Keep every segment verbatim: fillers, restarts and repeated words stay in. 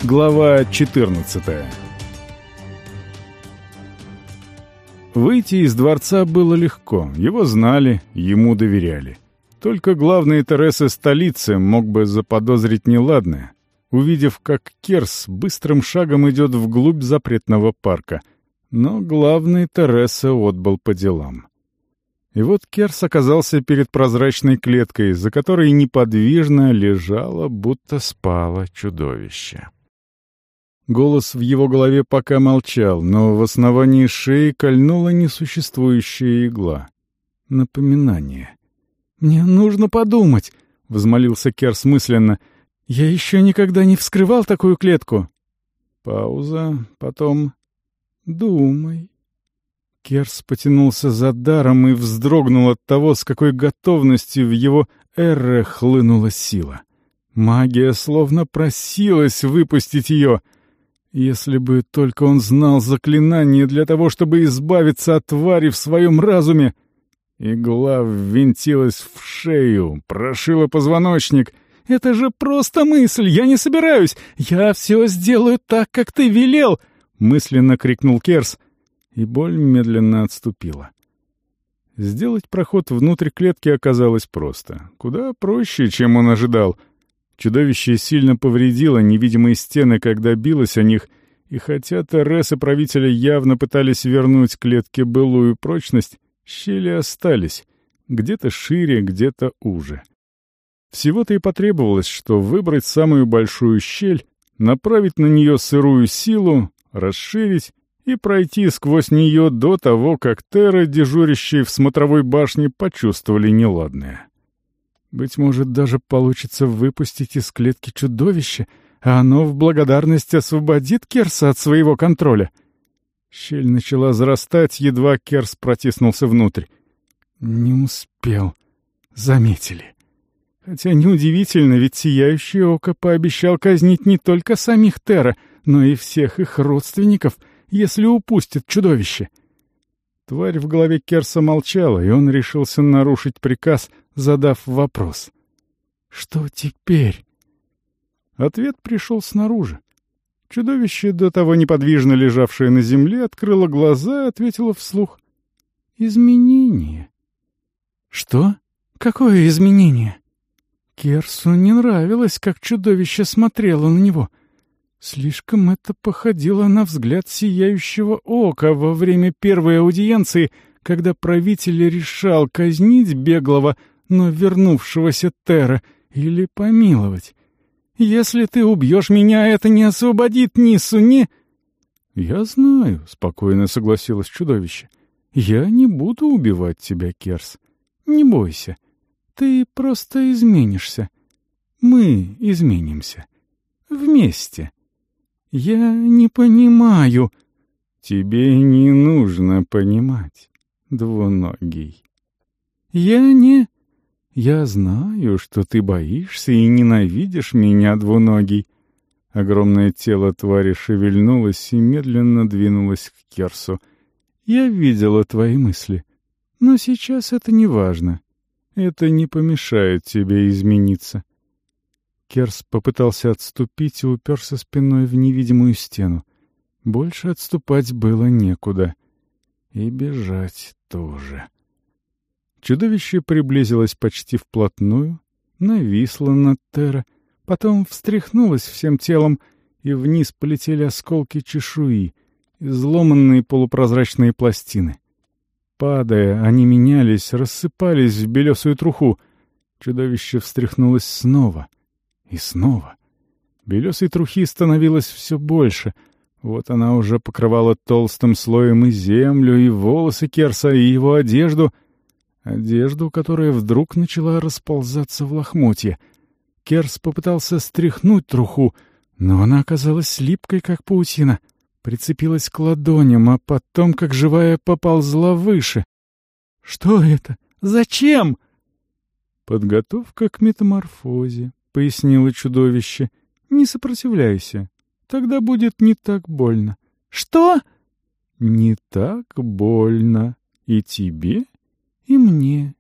Глава четырнадцатая. Выйти из дворца было легко, его знали, ему доверяли. Только главный Тереса столицы мог бы заподозрить неладное, увидев, как Керс быстрым шагом идет вглубь запретного парка. Но главный Тереса отбыл по делам. И вот Керс оказался перед прозрачной клеткой, за которой неподвижно лежало, будто спало чудовище. Голос в его голове пока молчал, но в основании шеи кольнула несуществующая игла. Напоминание. «Мне нужно подумать», — взмолился Керс мысленно. «Я еще никогда не вскрывал такую клетку». Пауза, потом «думай». Керс потянулся за даром и вздрогнул от того, с какой готовностью в его эрре хлынула сила. Магия словно просилась выпустить ее. Если бы только он знал заклинание для того, чтобы избавиться от твари в своем разуме. Игла ввинтилась в шею, прошила позвоночник. «Это же просто мысль! Я не собираюсь! Я все сделаю так, как ты велел!» — мысленно крикнул Керс, и боль медленно отступила. Сделать проход внутрь клетки оказалось просто. Куда проще, чем он ожидал. Чудовище сильно повредило невидимые стены, когда билось о них, и хотя Тересы правителя явно пытались вернуть клетке былую прочность, щели остались, где-то шире, где-то уже. Всего-то и потребовалось, что выбрать самую большую щель, направить на нее сырую силу, расширить и пройти сквозь нее до того, как терры, дежурящие в смотровой башне, почувствовали неладное. Быть может, даже получится выпустить из клетки чудовище, а оно в благодарность освободит Керса от своего контроля. Щель начала зарастать, едва Керс протиснулся внутрь. Не успел. Заметили. Хотя неудивительно, ведь Сияющее Око пообещал казнить не только самих терра, но и всех их родственников, если упустит чудовище. Тварь в голове Керса молчала, и он решился нарушить приказ, задав вопрос. «Что теперь?» Ответ пришел снаружи. Чудовище, до того неподвижно лежавшее на земле, открыло глаза и ответило вслух. «Изменение». «Что? Какое изменение?» Керсу не нравилось, как чудовище смотрело на него. Слишком это походило на взгляд Сияющего Ока во время первой аудиенции, когда правитель решал казнить беглого, но вернувшегося терра, или помиловать. «Если ты убьешь меня, это не освободит Ниссу, не...» «Я знаю», — спокойно согласилось чудовище. «Я не буду убивать тебя, Керс. Не бойся. Ты просто изменишься. Мы изменимся. Вместе». «Я не понимаю». «Тебе не нужно понимать, двуногий». «Я не...» «Я знаю, что ты боишься и ненавидишь меня, двуногий». Огромное тело твари шевельнулось и медленно двинулось к Керсу. «Я видела твои мысли. Но сейчас это не важно. Это не помешает тебе измениться». Керс попытался отступить и уперся спиной в невидимую стену. Больше отступать было некуда. И бежать тоже. Чудовище приблизилось почти вплотную, нависло над терра, потом встряхнулось всем телом, и вниз полетели осколки чешуи, изломанные полупрозрачные пластины. Падая, они менялись, рассыпались в белесую труху. Чудовище встряхнулось снова. И снова. Белесой трухи становилось все больше. Вот она уже покрывала толстым слоем и землю, и волосы Керса, и его одежду. Одежду, которая вдруг начала расползаться в лохмотья. Керс попытался стряхнуть труху, но она оказалась липкой, как паутина. Прицепилась к ладоням, а потом, как живая, поползла выше. «Что это? Зачем?» «Подготовка к метаморфозе», — пояснило чудовище. «Не сопротивляйся. Тогда будет не так больно». «Что?» «Не так больно. И тебе, и мне».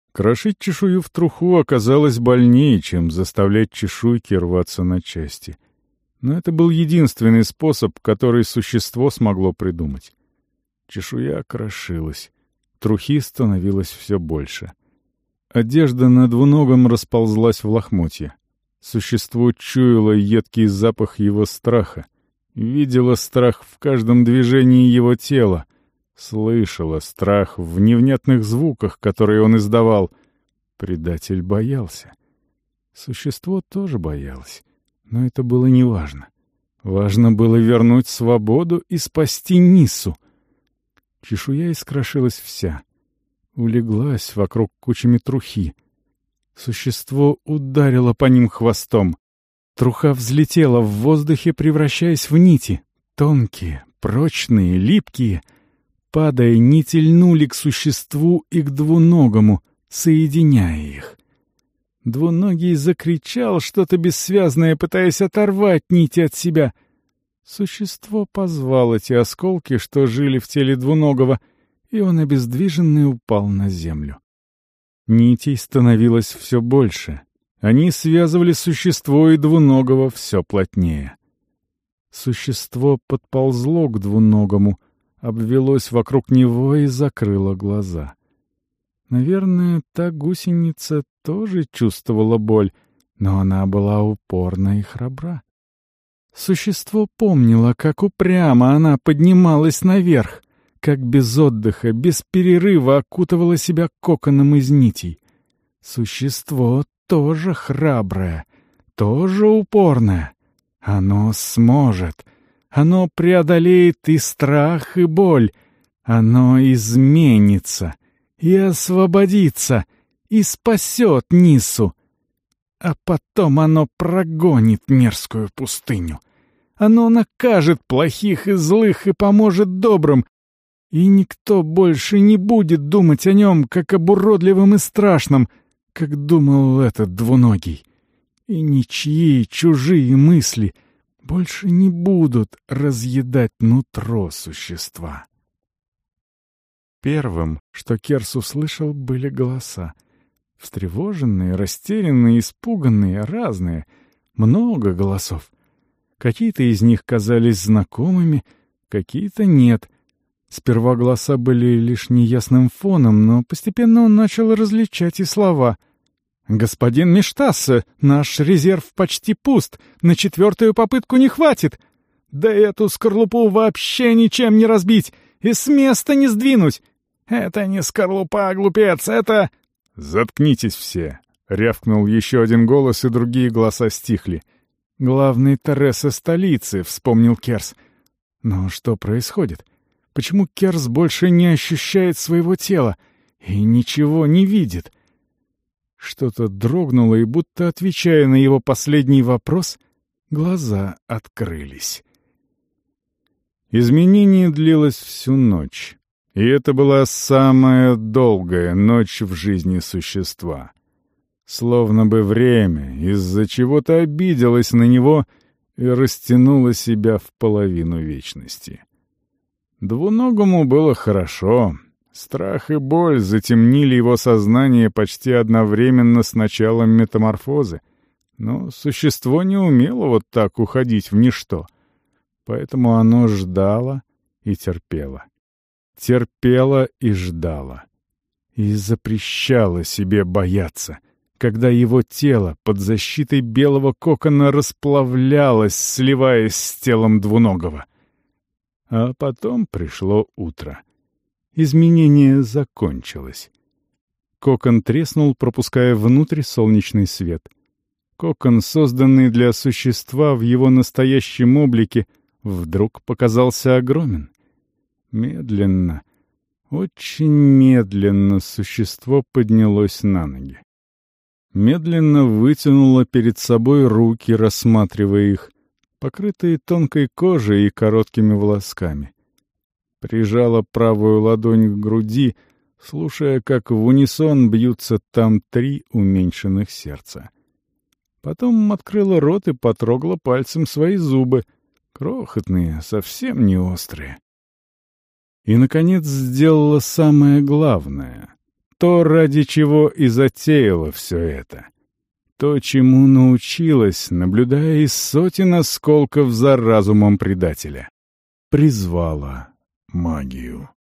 Крошить чешую в труху оказалось больнее, чем заставлять чешуйки рваться на части. Но это был единственный способ, который существо смогло придумать. Чешуя крошилась, трухи становилось все больше. Одежда на двуногом расползлась в лохмотья. Существо чуяло едкий запах его страха, видело страх в каждом движении его тела, слышало страх в невнятных звуках, которые он издавал. Предатель боялся. Существо тоже боялось, но это было неважно. Важно было вернуть свободу и спасти Ниссу. Чешуя искрошилась вся, улеглась вокруг кучами трухи. Существо ударило по ним хвостом. Труха взлетела в воздухе, превращаясь в нити. Тонкие, прочные, липкие. Падая, нити льнули к существу и к двуногому, соединяя их. Двуногий закричал что-то бессвязное, пытаясь оторвать нити от себя. Существо позвало эти осколки, что жили в теле двуногого, и он обездвиженный упал на землю. Нитей становилось все больше. Они связывали существо и двуногого все плотнее. Существо подползло к двуногому, обвелось вокруг него и закрыло глаза. Наверное, та гусеница тоже чувствовала боль, но она была упорна и храбра. Существо помнило, как упрямо она поднималась наверх, как без отдыха, без перерыва окутывала себя коконом из нитей. Существо тоже храброе, тоже упорное. Оно сможет. Оно преодолеет и страх, и боль. Оно изменится и освободится, и спасет Ниссу. А потом оно прогонит мерзкую пустыню. Оно накажет плохих и злых и поможет добрым, и никто больше не будет думать о нем, как об уродливом и страшном, как думал этот двуногий. И ничьи чужие мысли больше не будут разъедать нутро существа. Первым, что Керс услышал, были голоса. Встревоженные, растерянные, испуганные, разные. Много голосов. Какие-то из них казались знакомыми, какие-то нет. Сперва голоса были лишь неясным фоном, но постепенно он начал различать и слова. «Господин Мештассе, наш резерв почти пуст, на четвертую попытку не хватит. Да эту скорлупу вообще ничем не разбить и с места не сдвинуть. Это не скорлупа, глупец, это...» «Заткнитесь все!» — рявкнул еще один голос, и другие голоса стихли. «Главный Тереса столицы», — вспомнил Керс. «Но что происходит? Почему Керс больше не ощущает своего тела и ничего не видит?» Что-то дрогнуло, и, будто отвечая на его последний вопрос, глаза открылись. Изменение длилось всю ночь, и это была самая долгая ночь в жизни существа. Словно бы время из-за чего-то обиделось на него и растянуло себя в половину вечности. Двуногому было хорошо. Страх и боль затемнили его сознание почти одновременно с началом метаморфозы. Но существо не умело вот так уходить в ничто. Поэтому оно ждало и терпело. Терпело и ждало. И запрещало себе бояться, когда его тело под защитой белого кокона расплавлялось, сливаясь с телом двуногого. А потом пришло утро. Изменение закончилось. Кокон треснул, пропуская внутрь солнечный свет. Кокон, созданный для существа в его настоящем облике, вдруг показался огромен. Медленно, очень медленно существо поднялось на ноги. Медленно вытянуло перед собой руки, рассматривая их, покрытые тонкой кожей и короткими волосками. Прижала правую ладонь к груди, слушая, как в унисон бьются там три уменьшенных сердца. Потом открыла рот и потрогала пальцем свои зубы, крохотные, совсем не острые. И, наконец, сделала самое главное, то, ради чего и затеяла все это. то, чему научилась, наблюдая из сотен осколков за разумом предателя. Призвала магию.